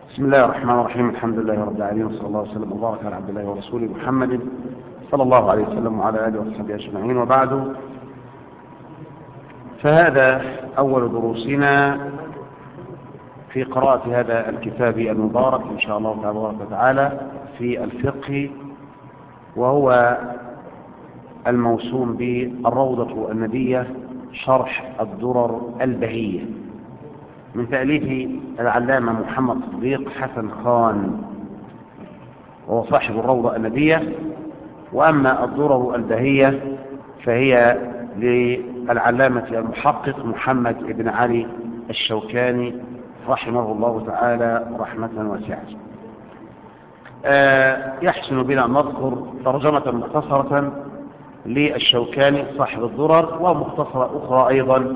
بسم الله الرحمن الرحيم. الحمد لله رب العالمين، وصلى الله وسلم وبارك على عبد الله ورسوله محمد صلى الله عليه وسلم وعلى آله وصحبه أجمعين، وبعد، فهذا أول دروسنا في قراءة هذا الكتاب المبارك إن شاء الله تبارك وتعالى في الفقه، وهو الموسوم بالروضة الندية شرح الدرر البهية من تأليف العلامة محمد صديق حسن خان، وهو صاحب الروضة الندية. وأما الدرر البهية فهي للعلامة المحقق محمد بن علي الشوكاني رحمه الله تعالى رحمة واسعة. يحسن بنا أن نذكر ترجمة مختصرة للشوكاني صاحب الدرر، ومختصرة أخرى أيضا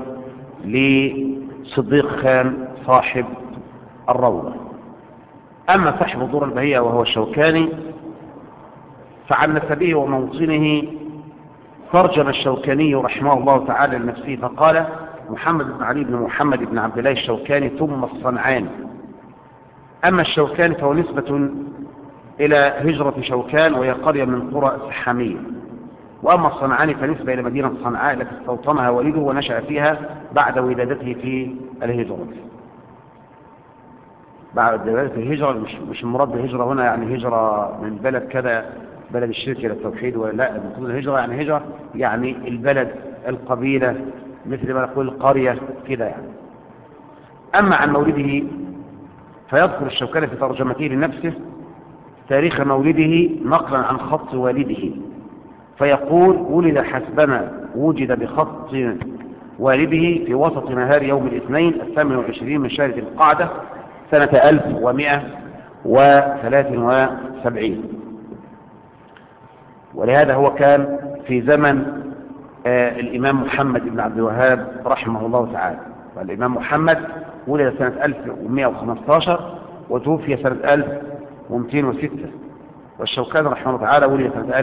لصديق خان صاحب الروضة. أما صاحب الدرر البهية وهو الشوكاني، فعن نسبه وموطنه ترجم الشوكاني رحمه الله تعالى لنفسه فقال: محمد بن علي بن محمد بن عبد الله الشوكاني ثم الصنعاني. أما الشوكاني فهو نسبة إلى هجرة شوكان، وهي قرية من قرى السحامية. وأما الصنعاني فنسبة إلى مدينة صنعاء التي استوطنها والده ونشأ فيها بعد ولادته في الهجرة. بعد ولادته الهجرة، مش المراد بالهجرة هنا يعني هجرة من بلد كذا، بلد الشرك إلى التوحيد، ولا لا، المفروض الهجرة يعني هجرة يعني البلد، القبيلة، مثل ما نقول القرية كده يعني. أما عن مولده فيذكر الشوكاني في ترجمته لنفسه تاريخ مولده نقلا عن خط والده، فيقول: ولد حسبما وجد بخط والده في وسط نهار يوم الاثنين 28 من شهر ذي القعدة سنة 1173. ولهذا هو كان في زمن الإمام محمد بن عبد الوهاب رحمه الله تعالى. والإمام محمد ولد سنة 1115 وتوفي سنة 1206، والشوكاني رحمه الله تعالى ولد سنة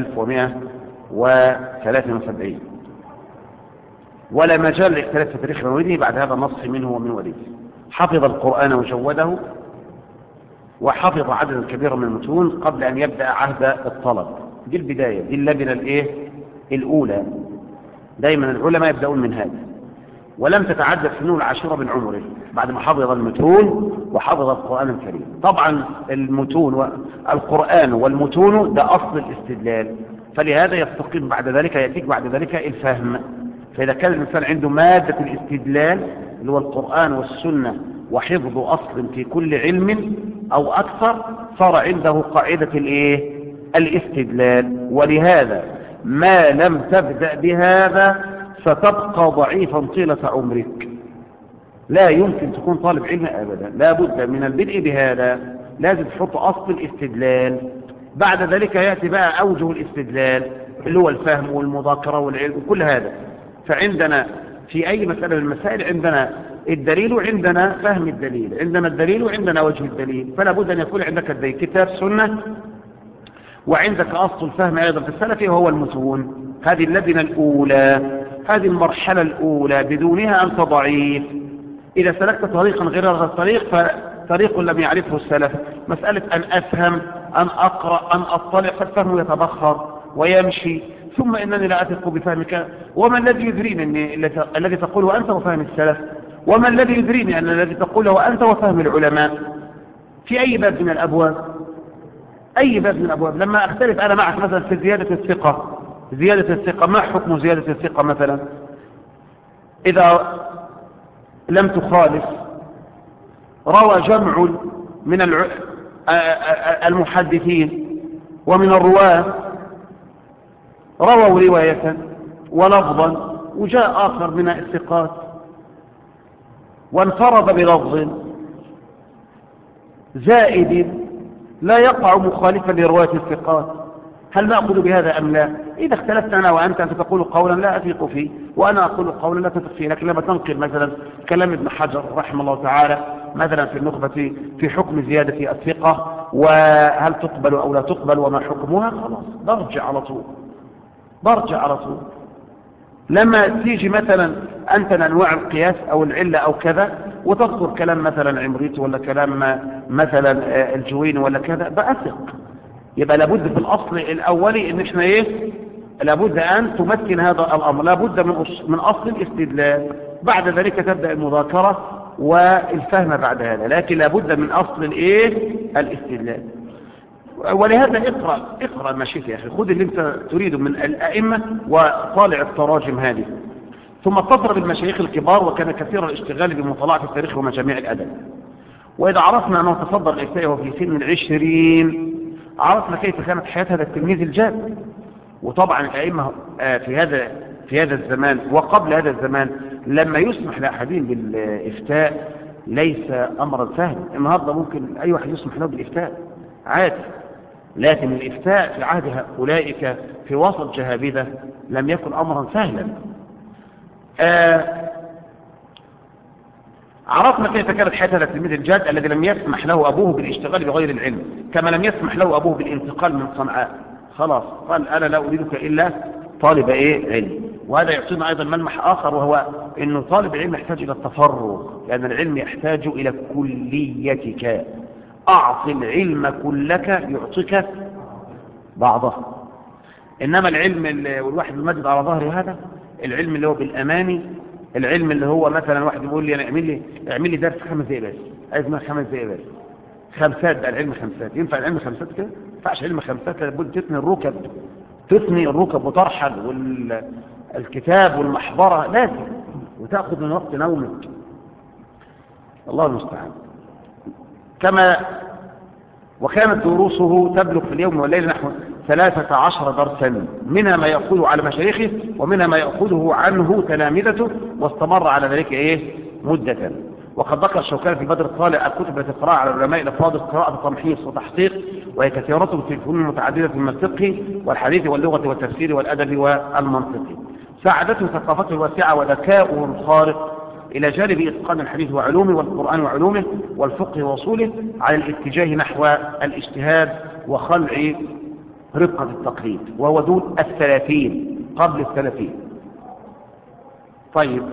1173. ولا مجال لاختلاف في تاريخ مولده بعد هذا النص منه ومن والده. حفظ القرآن وجوده، وحفظ عددا كبيرا من المتون قبل أن يبدأ عهد الطلب. دي البداية، دي اللبنة الأولى. دايما العلماء يبدأون من هذا. ولم تتعدى السنون العاشرة من عمره بعد ما حفظ المتون وحفظ القرآن الكريم. طبعا المتون والقرآن والمتون ده أصل الاستدلال، فلهذا يستقيم بعد ذلك، يأتيك بعد ذلك الفهم. فإذا كان الإنسان عنده مادة الاستدلال اللي هو القرآن والسنة وحفظ أصل في كل علم أو أكثر، صار عنده قاعدة الاستدلال. ولهذا ما لم تبدأ بهذا ستبقى ضعيفا طيلة عمرك. لا يمكن تكون طالب علم أبدا، لا بد من البدء بهذا. لازم تحط أصل الاستدلال، بعد ذلك يأتي بقى أوجه الاستدلال اللي هو الفهم والمذاكرة والعلم وكل هذا. فعندنا في أي مسألة من المسائل عندنا الدليل وعندنا فهم الدليل، عندنا الدليل وعندنا وجه الدليل. فلا بد أن يكون عندك الدليل كتاب سنة، وعندك أصل الفهم أيضا في السلف وهو المتون. هذه اللبنة الأولى، هذه المرحلة الأولى، بدونها أنت ضعيف. إذا سلكت طريقا غير هذا الطريق فطريق لم يعرفه السلف. مسألة أن أفهم، أن أقرأ، أن أطلع، فالفهم يتبخر ويمشي. ثم إنني لا أثق بفهمك، وما الذي يدريني أن الذي تقوله أنت وفهم السلف؟ وما الذي يدريني أن الذي تقوله أنت وفهم العلماء؟ في أي باب من الأبواب؟ أي باب من الأبواب. لما أختلف أنا معك مثلا في زيادة الثقة، ما حكم زيادة الثقة مثلا؟ إذا لم تخالف، روى جمع من المحدثين ومن الرواة رووا رواية ولفظا، وجاء آخر من الثقات وانفرد بلفظ زائد لا يقع مخالفا لرواية الثقات، هل نأخذ بهذا أم لا؟ إذا اختلفت أنا وأنت تقول قولا لا أثق فيه وأنا أقول قولا لا تثق فيه. لكن لما تنقل مثلا كلام ابن حجر رحمه الله تعالى مثلا في النخبة في حكم زيادة الثقة وهل تقبل أو لا تقبل وما حكمها، خلاص برجع على طول. لما تيجي مثلا أنت أنواع القياس أو العلة أو كذا وتذكر كلام مثلا عمريتي ولا كلام مثلا الجويني ولا كذا بأثق. يبقى لابد في الأصل الأولي إن إحنا إيه؟ لابد أن تمكن هذا الأمر، لابد من أصل الاستدلال، بعد ذلك تبدأ المذاكرة والفهم بعد هذا، لكن لابد من أصل الإيه؟ الاستدلال. ولهذا اقرأ ما شئت يا أخي، خذ اللي أنت تريده من الأئمة وطالع التراجم هذه، ثم اتصل بالمشايخ الكبار، وكان كثير الاشتغال بمطالعة التاريخ ومجاميع الأدب. وإذا عرفنا أنه تصدر الإفتاء وفي سن 20 عرفنا كيف كانت حياة هذا التلميذ الجاد. وطبعا الأئمة في هذا الزمان وقبل هذا الزمان لما يسمح لأحدهم بالإفتاء ليس أمرا سهلا. النهاردة ممكن أي واحد يسمح له بالإفتاء عادي، لكن الإفتاء في عهد أولئك في وسط جهابذة لم يكن أمرا سهلا. عرفنا كيف كانت حياة هذا التلميذ الجاد الذي لم يسمح له أبوه بالاشتغال بغير العلم، كما لم يسمح له أبوه بالانتقال من صنعاء. خلاص قال أنا لا أريدك إلا طالب علم. وهذا يعطينا أيضا ملمح آخر، وهو أنه طالب العلم يحتاج إلى التفرغ، لأن العلم يحتاج إلى كليتك. أعط العلم كلك يعطيك بعضه. إنما العلم والواحد المجد على ظهر هذا العلم اللي هو بالأماني، العلم اللي هو مثلا واحد يقول لي أنا اعمل لي درس 5 دقائق بس، عايز منك 5 دقائق بس، خمسات. ده العلم خمسات، ينفع العلم خمسات كده؟ ما ينفعش علم خمسات، لابد تثني الركب وترحل والكتاب والمحبرة لازم، وتأخذ من وقت نومك. الله المستعان. وكانت دروسه تبلغ في اليوم والليل نحو 13 درسا، منها ما يأخذه على مشايخه ومنها ما يأخذه عنه تلامذته، واستمر على ذلك مدة. وقد ذكر الشوكاني في بدر الطالع الكتب التي قرأها على العلماء الأفاضل قراءة بتمحيص وتحقيق، وهي كثيرة في الفنون المتعددة من الفقه والحديث واللغة والتفسير والأدب والمنطق. ساعدته ثقافته الواسعة وذكاؤه الخارق إلى جانب إتقان الحديث وعلومه والقرآن وعلومه والفقه وصوله على الاتجاه نحو الاجتهاد وخلع رقة التقليد، وهو دون 30 قبل 30. طيب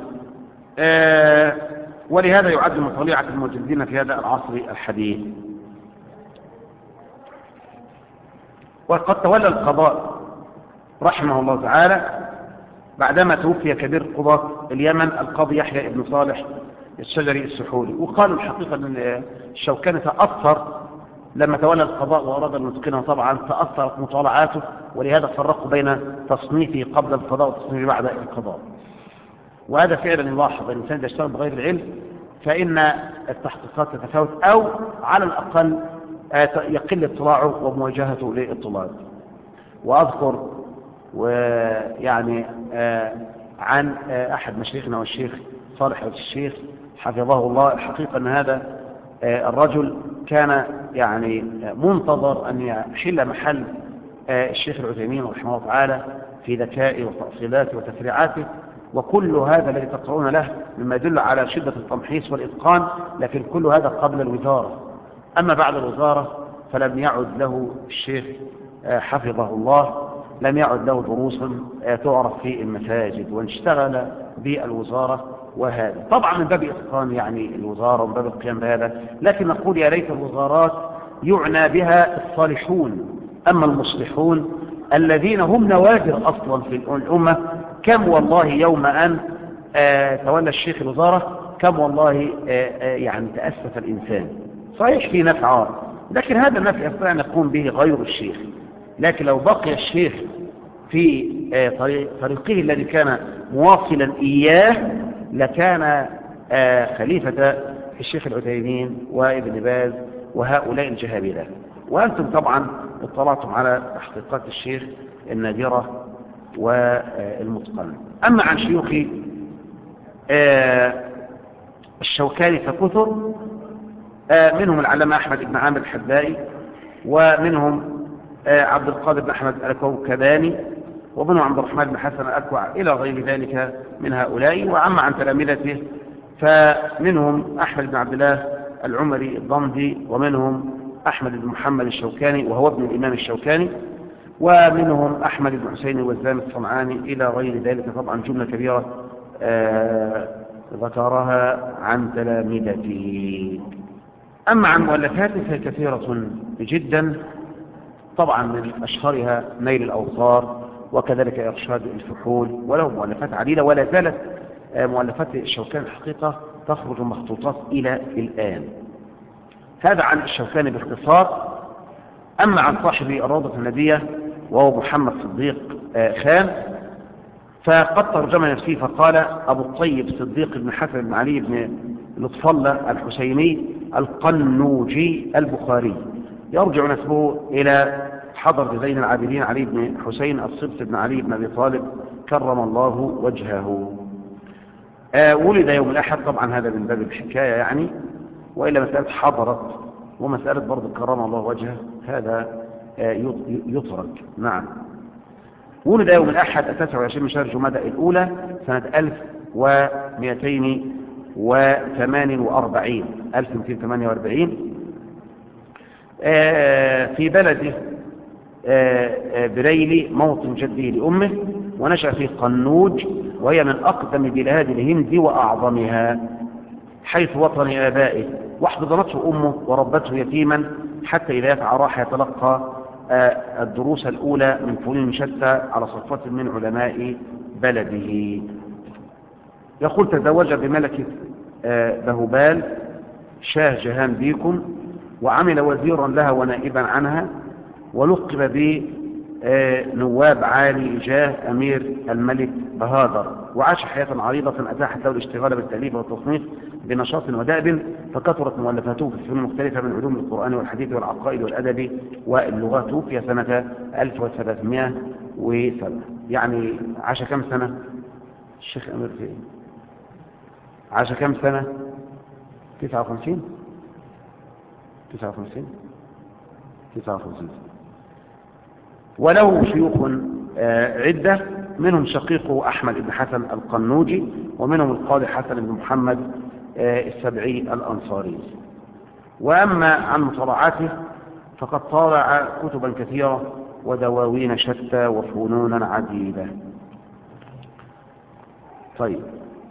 ولهذا يعد من طليعة المجدين في هذا العصر الحديث. وقد تولى القضاء رحمه الله تعالى بعدما توفي كبير قضاة اليمن القاضي يحيى بن صالح الشجري السحولي. وقالوا الحقيقة أن الشوكاني تأثر لما تولى القضاء وأراد أن يتقنه، طبعا تأثرت مطالعاته، ولهذا فرقوا بين تصنيفه قبل القضاء وتصنيفه بعد القضاء. وهذا فعلا يلاحظ الإنسان إذا اشتغل بغير العلم فإن التحقيقات تتفاوت، أو على الأقل يقل اطلاعه ومواجهته للطلاب. وأذكر ويعني عن أحد مشايخنا والشيخ صالح الشيخ حفظه الله، الحقيقة أن هذا الرجل كان يعني منتظر أن يحل محل الشيخ العثيمين رحمه الله تعالى في ذكائه وتأصيلاته وتفريعاته، وكل هذا الذي تقرؤون له مما يدل على شدة التمحيص والإتقان، لكن كل هذا قبل الوزارة. أما بعد الوزارة فلم يعد له الشيخ حفظه الله، لم يعد له دروس تعرف في المساجد، واشتغل بالوزارة. وهذا طبعا من باب إتقان يعني الوزارة ومن باب القيام بهذا، لكن نقول يا ليت الوزارات يعنى بها الصالحون، أما المصلحون الذين هم نوادر أصلا في الأمة، كم والله يوم أن تولى الشيخ الوزارة كم والله يعني تأسف الإنسان. صحيح في نفع، لكن هذا النفع يستطيع أن يقوم به غير الشيخ. لكن لو بقي الشيخ في طريقه الذي كان مواصلا إياه لكان خليفة الشيخ العثيمين وابن باز وهؤلاء الجهابذة. وأنتم طبعا اطلعتم على تحقيقات الشيخ النادرة والمتقنة. أما عن شيوخ الشوكاني فكثر، منهم العلامة أحمد بن عامر الحدائي، ومنهم عبد القادر بن أحمد الكوكباني، ومنهم عبد الرحمن بن حسن الأكوع إلى غير ذلك من هؤلاء. وعما عن تلامذته فمنهم أحمد بن عبد الله العمري الضمدي، ومنهم أحمد بن محمد الشوكاني وهو ابن الإمام الشوكاني، ومنهم أحمد بن حسين الوزان الصنعاني إلى غير ذلك. طبعا جملة كبيرة ذكرها عن تلامذته. أما عن مؤلفاته فهي كثيرة جدا، طبعا من أشهرها نيل الأوطار، وكذلك إرشاد الفحول، وله مؤلفات عديدة، ولا زالت مؤلفات الشوكاني الحقيقة تخرج مخطوطات إلى الآن. هذا عن الشوكاني باختصار. أما عن صاحب الروضة الندية وهو محمد صديق خان، فقد ترجم نفسه فقال: أبو الطيب صديق بن حسن بن علي بن لطف الله الحسيني القنوجي البخاري، يرجع نسبه إلى حضرة زين العابدين علي بن حسين الصبت بن علي بن أبي طالب كرم الله وجهه. ولد يوم الأحد، طبعا هذا من باب الحكاية يعني، وإلا مسألة حضرت ومسألة برضه كرم الله وجهه هذا يترك. نعم، ولد يوم الأحد 29 من شهر جمادى الأولى سنة 1248 في بلده بريلي موطن جده لأمه، ونشأ في قنوج، وهي من أقدم بلاد الهند وأعظمها، حيث وطن آبائه، واحتضنته أمه وربته يتيما حتى إذا راح يتلقى الدروس الأولى من فنون شتى على صفوة من علماء بلده. يقول: تزوج بملكة بهبال شاه جهان بيكم، وعمل وزيرا لها ونائبا عنها، ولقب بنواب عالي جاه أمير الملك بهادر، وعاش حياة عريضة أتاحت له الاشتغال بالتأليف والتصنيف بنشاط ودأب، فكثرت مؤلفاته في الفنون المختلفة من علوم القرآن والحديث والعقائد والأدب واللغات. توفي سنة 1307. يعني عاش كم سنة الشيخ أمير في عاش كم سنة؟ 59 وله شيوخ عدة، منهم شقيقه أحمد بن حسن القنوجي، ومنهم القاضي حسن بن محمد السبعي الأنصاري. وأما عن مطالعاته فقد طالع كتبا كثيرة ودواوين شتى وفنونا عديدة. طيب،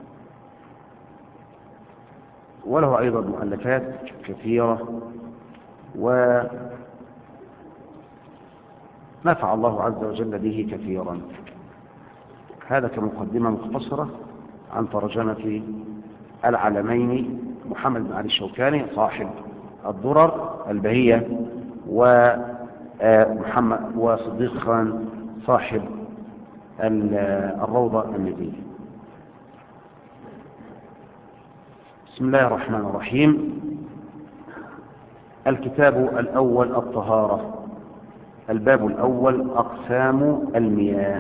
وله أيضا مؤلفات كثيرة، ونفع الله عز وجل به كثيرا. هذا كمقدمة مختصرة عن ترجمة العلمين محمد بن علي الشوكاني صاحب الدرر البهية، ومحمد وصديق خان صاحب الروضة الندية. بسم الله الرحمن الرحيم. الكتاب الأول الطهارة. الباب الأول أقسام المياه.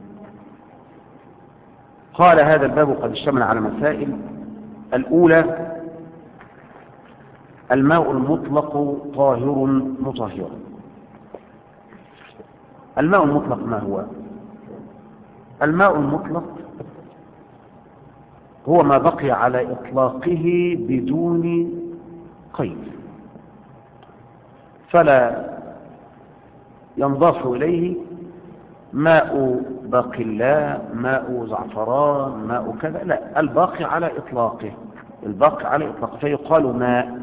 قال: هذا الباب قد اشتمل على مسائل. الأولى: الماء المطلق طاهر مطهر. الماء المطلق ما هو؟ الماء المطلق هو ما بقي على إطلاقه بدون قيد، فلا ينضاف إليه ماء باقلاء، ماء زعفران، ماء كذا، لا، الباقي على إطلاقه، فيقال ماء.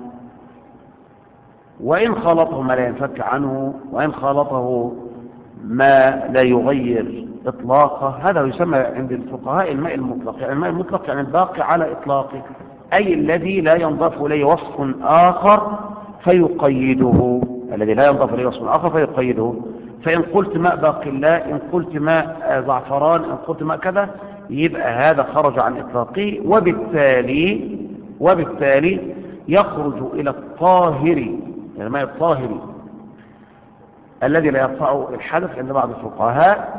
وإن خالطه ما لا ينفك عنه، وإن خالطه ما لا يغير إطلاقه، هذا يسمى عند الفقهاء الماء المطلق. يعني الماء المطلق يعني الباقي على إطلاقه، أي الذي لا ينضاف إليه وصف آخر فيقيده، فإن قلت ماء باقلاء، إن قلت ماء زعفران، إن قلت ماء كذا، يبقى هذا خرج عن إطلاقه، وبالتالي يخرج إلى الطاهر، الماء الطاهر الذي لا يرفعه الحدث عند بعض الفقهاء،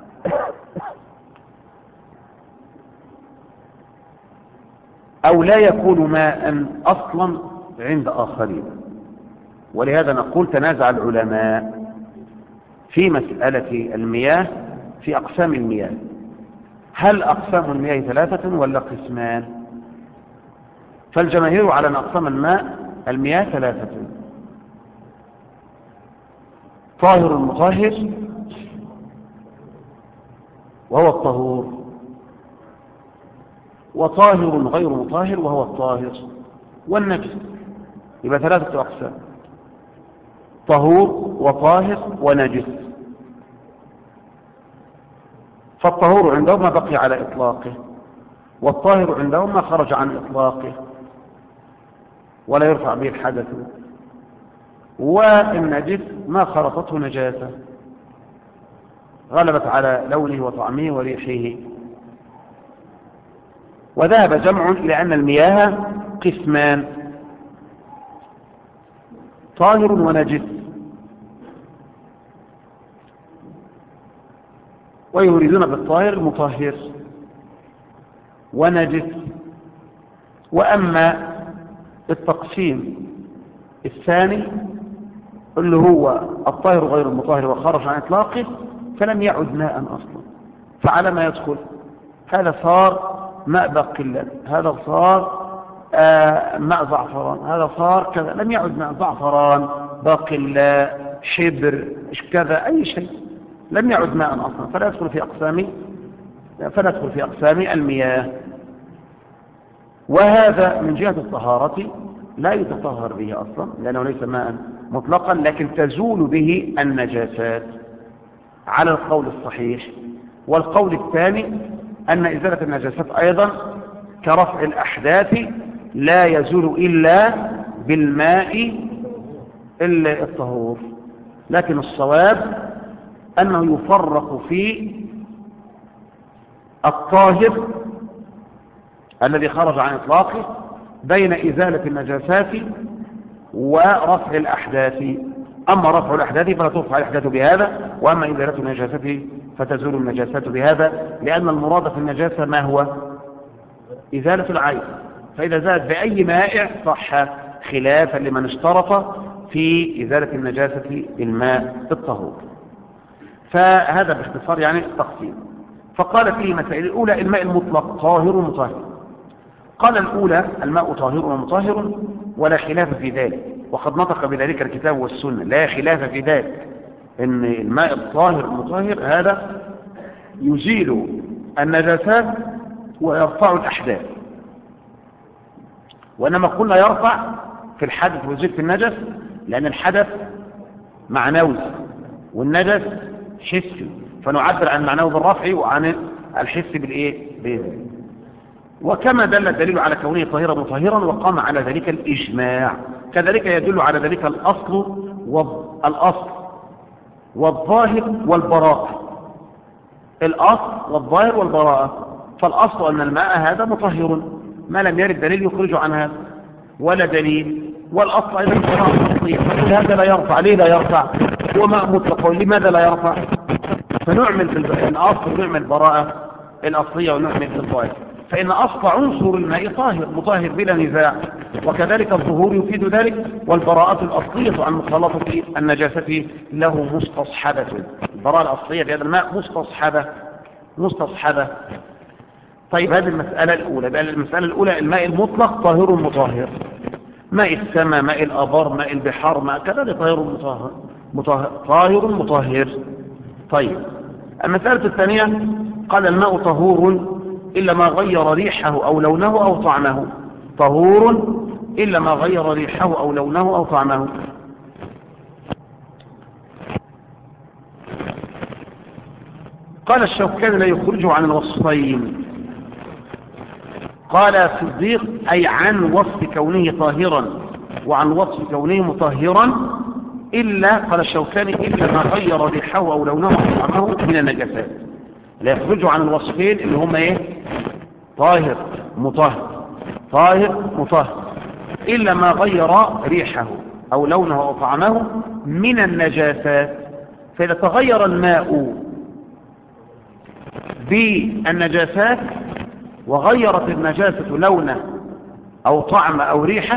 أو لا يكون ماء أصلا عند آخرين. ولهذا نقول: تنازع العلماء في مسألة المياه، في أقسام المياه. هل أقسام المياه 3 ولا قسمان؟ فالجماهير على أن أقسام المياه 3: طاهر مطهر، وهو الطهور، وطاهر غير مطهر وهو الطاهر، والنجس. يبقى 3 أقسام: طهور وطاهر ونجس. فالطهور عندهم ما بقي على إطلاقه، والطاهر عندهم ما خرج عن إطلاقه ولا يرفع به الحدث، والنجس ما خلطته نجاسة غلبت على لونه وطعمه وريحه. وذهب جمع إلى أن المياه قسمان: طاهر ونجس، ويريدون بالطاهر المطهر ونجس. وأما التقسيم الثاني اللي هو الطاهر غير المطهر وخرج عن إطلاقه فلم يعد ماء أصلا، فعلى ما يدخل هذا صار ماء باقلة، هذا صار ماء زعفران، هذا صار كذا، لم يعد ماء زعفران باقلة شبر كذا أي شيء، لم يعد ماء أصلا، فلا يدخل في أقسام المياه. وهذا من جهة الطهارة لا يتطهر به أصلا لأنه ليس ماء مطلقا، لكن تزول به النجاسات على القول الصحيح. والقول الثاني أن إزالة النجاسات أيضا كرفع الأحداث لا يزول إلا بالماء الطهور، لكن الصواب أنه يفرق في الطاهر الذي خرج عن إطلاقه بين إزالة النجاسات ورفع الأحداث. أما رفع الأحداث فلا ترفع الأحداث بهذا، وأما إزالة النجاسات فتزول النجاسات بهذا، لأن المراد في النجاسة ما هو؟ إزالة العين، فإذا زالت بأي مائع صح، خلافا لمن اشترط في إزالة النجاسة بالماء الطهور. فهذا باختصار يعني التقسيم. فقال فيه مسائل: الأولى الماء المطلق طاهر مطهر. قال الأولى الماء طاهر ومطهر ولا خلاف في ذلك، وقد نطق بذلك الكتاب والسنة، لا خلاف في ذلك ان الماء الطاهر المطهر هذا يزيل النجاسات ويرفع الأحداث. وإنما قلنا يرفع في الحدث ويزيل في النجس لأن الحدث معنوي والنجس حسي، فنعبر عن معنوي بالرفع وعن الحس بالإيه؟ وكما دل الدليل على كونه طاهرا مطهرا وقام على ذلك الإجماع، كذلك يدل على ذلك الأصل والظاهر والبراءة. الأصل والظاهر والبراءة. فالأصل أن الماء هذا مطهر ما لم يرد دليل يخرج عن هذا ولا دليل، والأصل أيضا البراءة أصلية، فكل هذا لا يرفع. ليه لا يرفع؟ هو ماء مطلق، لماذا لا يرفع؟ فنعمل في الأصل ونعمل البراءة الأصلية ونعمل في الظاهر. فإن أصل عنصر الماء طاهر مطهر بلا نزاع، وكذلك الظهور يفيد ذلك، والبراءة الأصلية عن مخالطة النجاسة له مستصحبة. البراءة الأصلية بهذا الماء مستصحبة. طيب هذه المسألة الأولى. بقى المسألة الأولى الماء المطلق طاهر مطهر، ماء السماء، ماء الأبار، ماء البحار، ماء كذلك طاهر مطهر. طيب المسألة الثانية قال الماء طهور إلا ما غير ريحه أو لونه أو طعمه. طهور إلا ما غير ريحه أو لونه أو طعمه. قال الشوكاني لا يخرجه عن الوصفين. قال الصديق أي عن وصف كونه طاهرا وعن وصف كونه مطهرا، إلا قال الشوكاني إلا ما غير ريحه أو لونه أو طعمه من النجاسات. لا يخرجه عن الوصفين اللي هم ايه؟ طاهر مطهر، طاهر مطهر، إلا ما غير ريحه أو لونه أو طعمه من النجاسات. فإذا تغير الماء بالنجاسات وغيرت النجاسة لونه أو طعم أو ريحة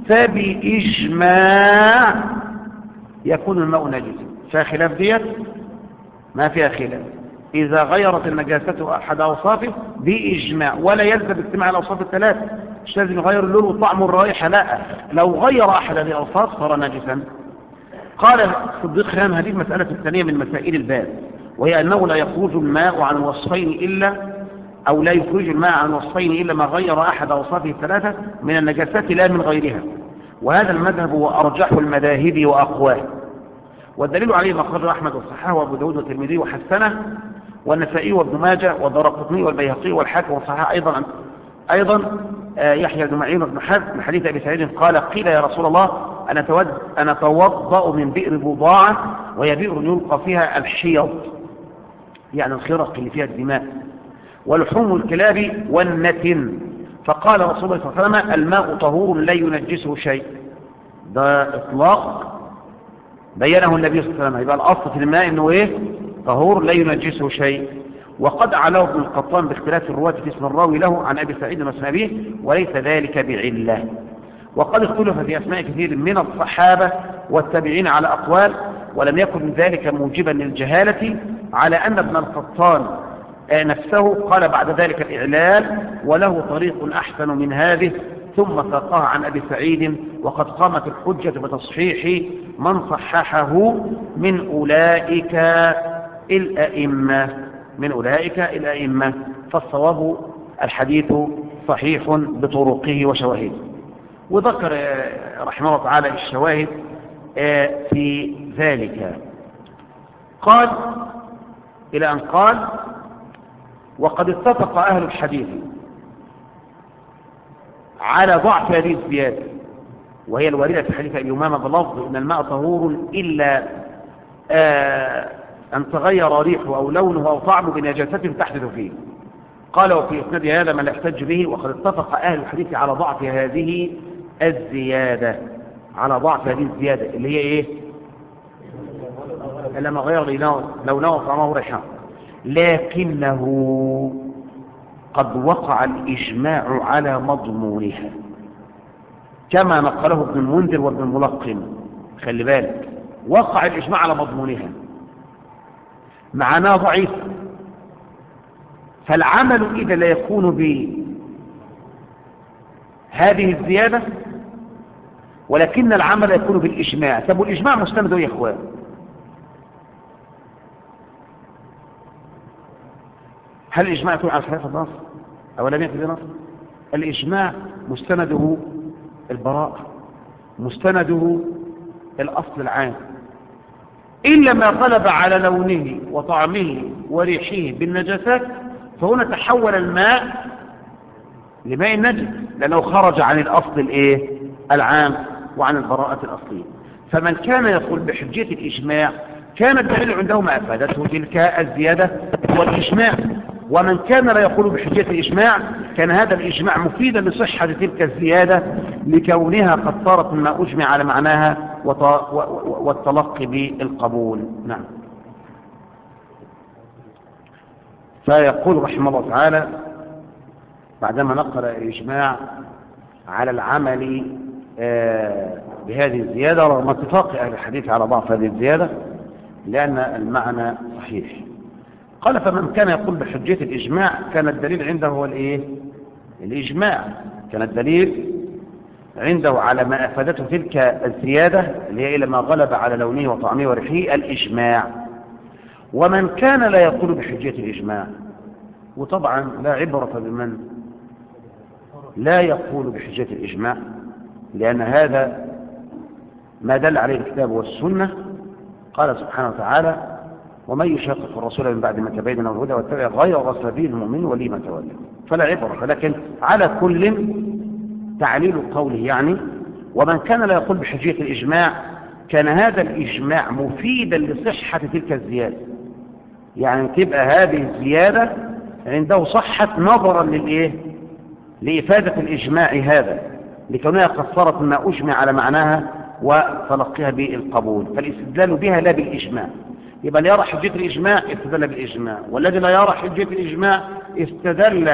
فبإجماع يكون الماء نجسا. فيها خلاف ديت؟ ما فيها خلاف. إذا غيرت النجاسة أحد أوصافه بإجماع، ولا يلزم اجتماع الأوصاف الثلاث، مش لازم يغير اللون والطعم والرائحة، لا، لو غير أحد هذه الأوصاف صار نجسا. قال الصديق خان هذه المسألة الثانية من مسائل الباب، وهي أنه لا يخرج الماء عن الوصفين لا يخرج الماء عن الوصفين إلا ما غير أحد أوصافه الثلاثة من النجاسات لا من غيرها. وهذا المذهب هو أرجح المذاهب وأقواه، والدليل عليه ما أخرجه أحمد وصححه وأبو داود والترمذي وحسنه والنسائي وابن ماجه والدارقطني والبيهقي والحاكم وصححه أيضا يحيى بن معين وابن حزم من حديث أبي سعيد قال: قيل يا رسول الله أنا أتوضأ من بئر بضاعة، وهي بئر يلقى فيها الحيض، يعني الخرق اللي فيها الدماء، ولحوم الكلاب والنتن. فقال رسول الله صلى الله عليه وسلم: الماء طهور لا ينجسه شيء. ده إطلاق بينه النبي صلى الله عليه وسلم. يبقى الأصل في الماء إنه إيه؟ طهور لا ينجسه شيء. وقد علاه ابن القطان باختلاف الرواة في اسم الراوي له عن أبي سعيد وسنبيه، وليس ذلك بعلة. وقد اختلف في أسماء كثير من الصحابة والتابعين على أقوال، ولم يكن ذلك موجبا للجهالة، على أن ابن القطان نفسه قال بعد ذلك الإعلال، وله طريق أحسن من هذه، ثم ساقها عن أبي سعيد. وقد قامت الحجة بتصحيح من صححه من أولئك الأئمة، فالصواب الحديث صحيح بطرقه وشواهده. وذكر رحمه الله تعالى الشواهد في ذلك. قال إلى أن قال: وقد اتفق أهل الحديث على ضعف هذه الزيادة، وهي الواردة في حديث أبي أمامة بلفظ: إن الماء طهور إلا أن تغير ريحه أو لونه أو طعمه بنجاسة تحدث فيه. قال: وفي إسناد هذا من لا يحتج به. وقد اتفق أهل الحديث على ضعف هذه الزيادة، اللي هي إيه؟ لما غير لونه وطعمه وريحه. لكنه قد وقع الإجماع على مضمونها، كما نقله ابن المنذر وابن الملقن. خلي بالك، وقع الإجماع على مضمونها، معناه ضعيف. فالعمل إذا لا يكون بهذه الزيادة، ولكن العمل يكون بالإجماع. طب والإجماع مستند يا إخوان؟ هل الإجماع يكون على خلاف النص أو لم يكن بنص؟ الإجماع مستنده البراءة، مستنده الأصل العام، إلا ما غلب على لونه وطعمه وريحه بالنجاسات، فهنا تحول الماء لماء النجس، لأنه خرج عن الأصل العام وعن البراءة الأصلية. فمن كان يقول بحجية الإجماع كان الدليل عنده ما أفادته تلك الزيادة والإجماع، ومن كان لا يقول بحجية الإجماع كان هذا الإجماع مفيدا لصحة تلك الزيادة، لكونها قد صارت مما أجمع على معناها والتلقي بالقبول. نعم. فيقول رحمه الله تعالى بعدما نقل الإجماع على العمل بهذه الزيادة، رغم اتفاق أهل الحديث على ضعف هذه الزيادة لأن المعنى صحيح، قال: فمن كان يقول بحجية الإجماع كان الدليل عنده هو الإجماع، كان الدليل عنده على ما أفادته تلك الزيادة اللي هي إلى ما غلب على لونه وطعمه وريحه الإجماع. ومن كان لا يقول بحجية الإجماع، وطبعا لا عبرة بمن لا يقول بحجية الإجماع، لأن هذا ما دل عليه الكتاب والسنة. قال سبحانه وتعالى: ومن يشاقق الرسول من بعد ما تبين له الهدى واتبع غير سبيل المؤمنين ولي ما تولى، فلا عبرة. لكن على كل تعليل قوله يعني. ومن كان لا يقول بحجية الإجماع كان هذا الإجماع مفيدا لصحة تلك الزيادة، يعني تبقى هذه الزيادة عنده صحة نظرا لإفادة الإجماع هذا، لكونها قد صارت ما أجمع على معناها وتلقيها بالقبول، فالاستدلال بها لا بالإجماع. يبقى اللي يرى حجية الإجماع استدل بالإجماع، والذي لا يرى حجية الإجماع استدل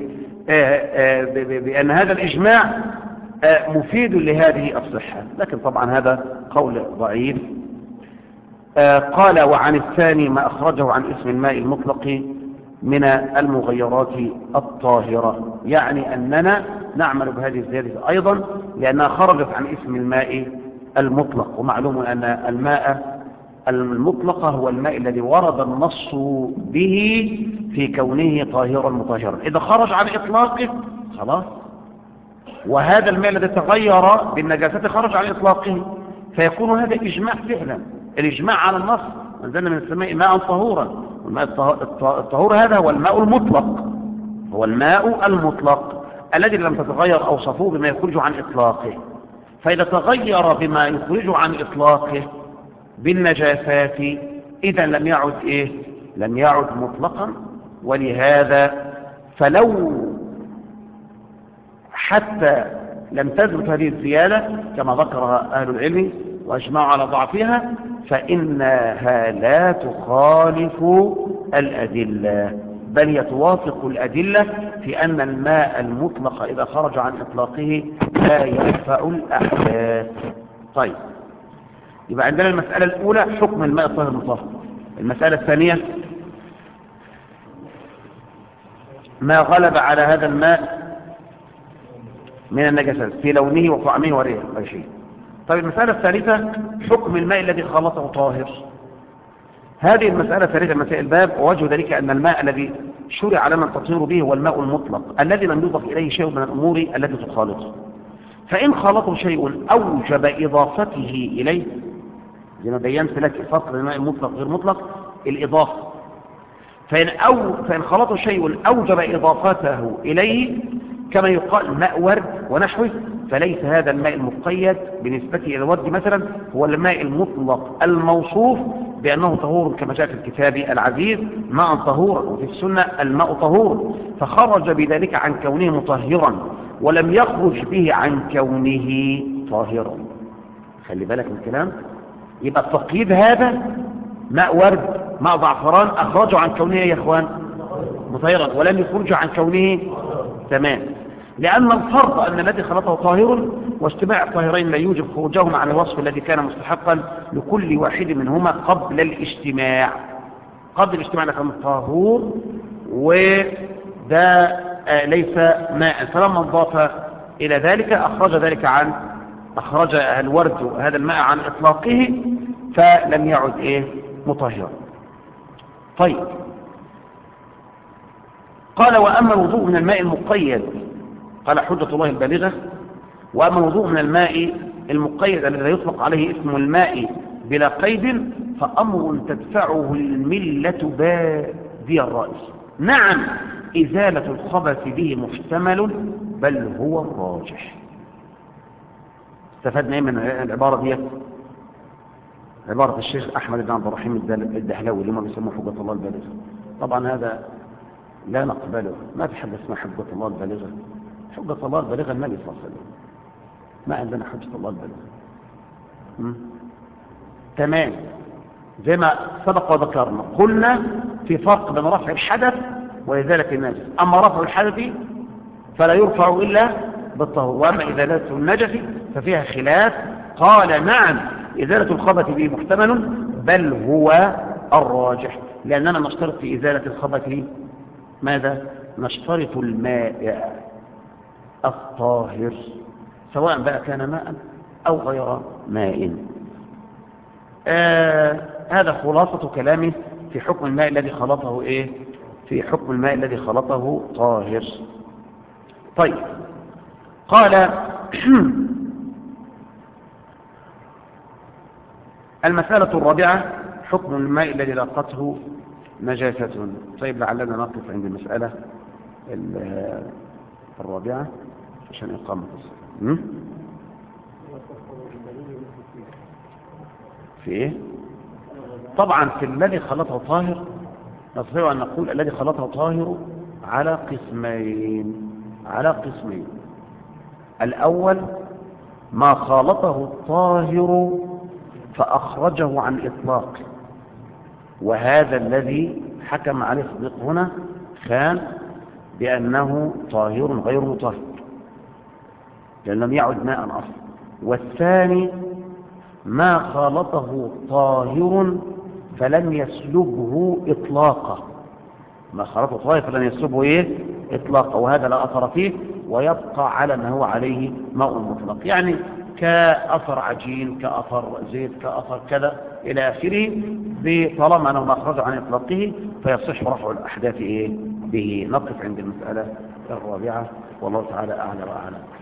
بأن هذا الإجماع مفيد لهذه الصحة، لكن طبعا هذا قول ضعيف. قال: وعن الثاني ما أخرجه عن اسم الماء المطلق من المغيرات الطاهرة، يعني أننا نعمل بهذه الزيادة أيضا لأنها خرجت عن اسم الماء المطلق. ومعلوم أن الماء المطلقة هو الماء الذي ورد النص به في كونه طاهرا مطهرا. إذا خرج عن إطلاقه خلاص، وهذا الماء الذي تغير بالنجاسات خرج عن إطلاقه، فيكون هذا إجماع فعلا. الإجماع على النص أنزلنا من السماء ماء طهورا، والماء الطهور هذا هو الماء المطلق، هو الماء المطلق الذي لم تتغير أوصافه بما يخرج عن إطلاقه. فإذا تغير بما يخرج عن إطلاقه بالنجاسات إذا لم يعد إيه؟ لم يعد مطلقا. ولهذا فلو حتى لم تثبت هذه الزيادة كما ذكرها أهل العلم وأجمعوا على ضعفها، فإنها لا تخالف الأدلة، بل هي توافق الأدلة في أن الماء المطلق إذا خرج عن إطلاقه لا يرفع الأحداث. طيب، يبقى عندنا المسألة الأولى حكم الماء الطاهر المطهر. المسألة الثانية ما غلب على هذا الماء من النجاسات في لونه وطعمه وريحه. طيب، المسألة الثالثة حكم الماء الذي خلطه طاهر. هذه المسألة الثالثة مسائل الباب، ووجه ذلك أن الماء الذي شرع لنا التطهير به هو الماء المطلق الذي لم يضف إليه شيء من الأمور التي تخالطه. فإن خالطه شيء أوجب إضافته إليه، زي ما بينت لك فرق بين الماء المطلق غير مطلق الإضافة، فإن خلطه شيء أوجب إضافته إليه كما يقال ماء ورد ونحوه، فليس هذا الماء المقيد بالنسبة إلى الورد مثلا هو الماء المطلق الموصوف بأنه طهور كما جاء في الكتاب العزيز ماء طهورا، وفي السنة الماء طهور، فخرج بذلك عن كونه مطهرا ولم يخرج به عن كونه طاهرا. خلي بالك من الكلام. يبقى التقييد هذا ماء ورد ماء زعفران أخرجه عن كونه يا إخوان مطهرا ولم يخرج عن كونه تمام، لأن الفرض أن الذي خلطه طاهر، واجتماع الطاهرين لا يوجب خروجهما عن الوصف الذي كان مستحقا لكل واحد منهما قبل الاجتماع. قبل الاجتماع لكان طاهور وده ليس ماء، فلما انضاف إلى ذلك أخرج الورد هذا الماء عن إطلاقه فلم يعد مطهرا. طيب، قال وأما الوضوء من الماء المقيد، قال حجة الله البالغة، وأما الوضوء من الماء المقيد الذي لا يطلق عليه اسم الماء بلا قيد فأمر تدفعه الملة بادي الرأي. نعم، إزالة الخبث به محتمل بل هو الراجح. استفدنا ايه من العبارة دي؟ عبارة الشيخ أحمد بن عبد الرحيم الدهلوي اللي هم بيسموه حجة الله البالغة. طبعا هذا لا نقبله، ما في حد اسمه حجة الله البالغة. حجة الله البالغة النبي صلى الله عليه وسلم، ما عندنا حجة الله البالغة. تمام، زي ما سبق وذكرنا قلنا في فرق بين رفع الحدث وإزالة النجس. أما رفع الحدث فلا يرفع إلا بالطهور، وأما إزالة النجس ففيها خلاف. قال نعم، إزالة الخبث به محتمل بل هو الراجح، لأننا نشترط في إزالة الخبث ماذا؟ نشترط الماء الطاهر سواء بقى كان ماء أو غير ماء. هذا خلاصة كلامه في حكم الماء الذي خلطه في حكم الماء الذي خلطه طاهر. طيب، قال المسألة الرابعة حكم الماء الذي لاقته نجاسة. طيب، لعلنا نقف عند المسألة الرابعة عشان إقامة الصلاة. في إيه؟ طبعا في الذي خلطه طاهر نستطيع أن نقول الذي خلطه طاهر على قسمين. الأول ما خالطه الطاهر فأخرجه عن إطلاق، وهذا الذي حكم عليه الصديق هنا كان بأنه طاهر غير مطهر لأن لم يعد ماء أصلا. والثاني ما خالطه طاهر فلم يسلبه إطلاقا، ما خالطه طاهر فلم يسلبه إطلاقا، وهذا لا أثر فيه ويبقى على ما هو عليه ماء مطلق. يعني كأثر عجين، كأثر زيت، كأثر كذا إلى آخره، طالما أنه ما أخرج عن إطلاقه فيصح رفع الأحداث به. نقف عند المسألة الرابعة، والله تعالى أعلى وأعلم.